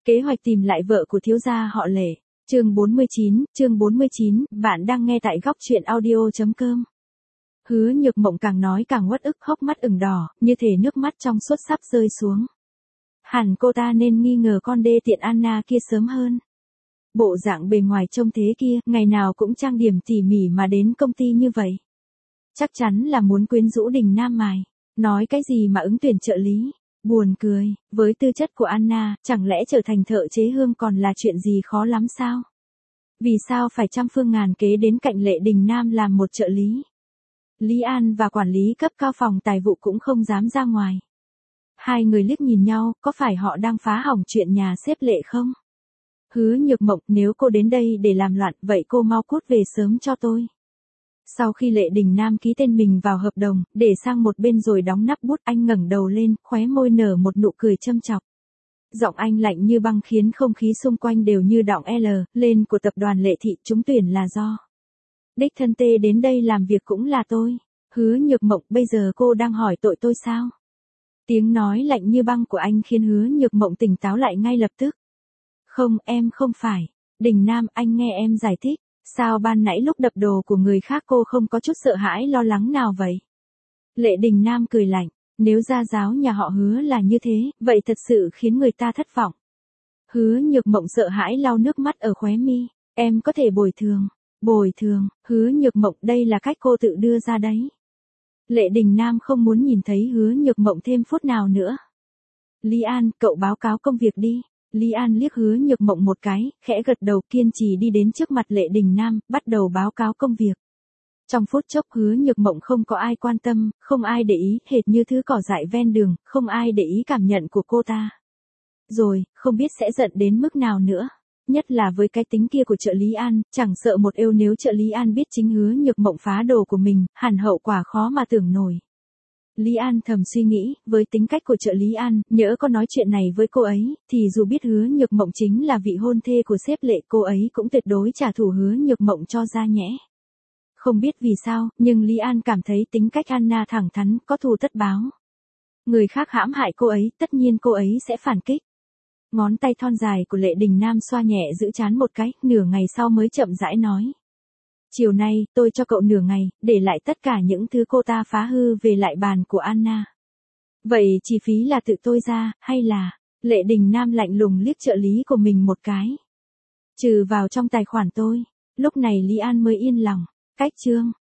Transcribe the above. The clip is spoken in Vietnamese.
Kế hoạch tìm lại vợ của thiếu gia họ Lệ. Chương 49, bạn đang nghe tại góc truyện audio.com. Hứa Nhược Mộng càng nói càng uất ức, hốc mắt ửng đỏ, như thể nước mắt trong suốt sắp rơi xuống. Hẳn cô ta nên nghi ngờ con đê tiện Anna kia sớm hơn. Bộ dạng bề ngoài trông thế kia, ngày nào cũng trang điểm tỉ mỉ mà đến công ty như vậy. Chắc chắn là muốn quyến rũ Đình Nam mài. Nói cái gì mà ứng tuyển trợ lý. Buồn cười, với tư chất của Anna, chẳng lẽ trở thành thợ chế hương còn là chuyện gì khó lắm sao? Vì sao phải trăm phương ngàn kế đến cạnh Lệ Đình Nam làm một trợ lý? Lý An và quản lý cấp cao phòng tài vụ cũng không dám ra ngoài. Hai người liếc nhìn nhau, có phải họ đang phá hỏng chuyện nhà sếp Lệ không? Hứa Nhược Mộng, nếu cô đến đây để làm loạn, vậy cô mau cút về sớm cho tôi. Sau khi Lệ Đình Nam ký tên mình vào hợp đồng, để sang một bên rồi đóng nắp bút, anh ngẩng đầu lên, khóe môi nở một nụ cười châm chọc. Giọng anh lạnh như băng khiến không khí xung quanh đều như đọng L, lên của tập đoàn Lệ Thị trúng tuyển là do. Đích thân tê đến đây làm việc cũng là tôi. Hứa Nhược Mộng, bây giờ cô đang hỏi tội tôi sao? Tiếng nói lạnh như băng của anh khiến Hứa Nhược Mộng tỉnh táo lại ngay lập tức. Không, em không phải. Đình Nam, anh nghe em giải thích. Sao ban nãy lúc đập đồ của người khác cô không có chút sợ hãi lo lắng nào vậy? Lệ Đình Nam cười lạnh, nếu gia giáo nhà họ Hứa là như thế, vậy thật sự khiến người ta thất vọng. Hứa Nhược Mộng sợ hãi lau nước mắt ở khóe mi, em có thể bồi thường. Bồi thường, Hứa Nhược Mộng, đây là cách cô tự đưa ra đấy. Lệ Đình Nam không muốn nhìn thấy Hứa Nhược Mộng thêm phút nào nữa. Lý An, cậu báo cáo công việc đi. Lý An liếc Hứa Nhược Mộng một cái, khẽ gật đầu, kiên trì đi đến trước mặt Lệ Đình Nam, bắt đầu báo cáo công việc. Trong phút chốc Hứa Nhược Mộng không có ai quan tâm, không ai để ý, hệt như thứ cỏ dại ven đường, không ai để ý cảm nhận của cô ta. Rồi, không biết sẽ giận đến mức nào nữa. Nhất là với cái tính kia của trợ lý An, chẳng sợ một êu nếu trợ lý An biết chính Hứa Nhược Mộng phá đồ của mình, hẳn hậu quả khó mà tưởng nổi. Lý An thầm suy nghĩ, với tính cách của trợ lý An, nhỡ có nói chuyện này với cô ấy, thì dù biết Hứa Nhược Mộng chính là vị hôn thê của sếp Lệ, cô ấy cũng tuyệt đối trả thù Hứa Nhược Mộng cho ra nhẽ. Không biết vì sao, nhưng Lý An cảm thấy tính cách Anna thẳng thắn, có thù tất báo. Người khác hãm hại cô ấy, tất nhiên cô ấy sẽ phản kích. Ngón tay thon dài của Lệ Đình Nam xoa nhẹ giữ trán một cái, nửa ngày sau mới chậm rãi nói. Chiều nay, tôi cho cậu nửa ngày, để lại tất cả những thứ cô ta phá hư về lại bàn của Anna. Vậy chi phí là tự tôi ra, hay là... Lệ Đình Nam lạnh lùng liếc trợ lý của mình một cái. Trừ vào trong tài khoản tôi. Lúc này Lý An mới yên lòng. Cách chương.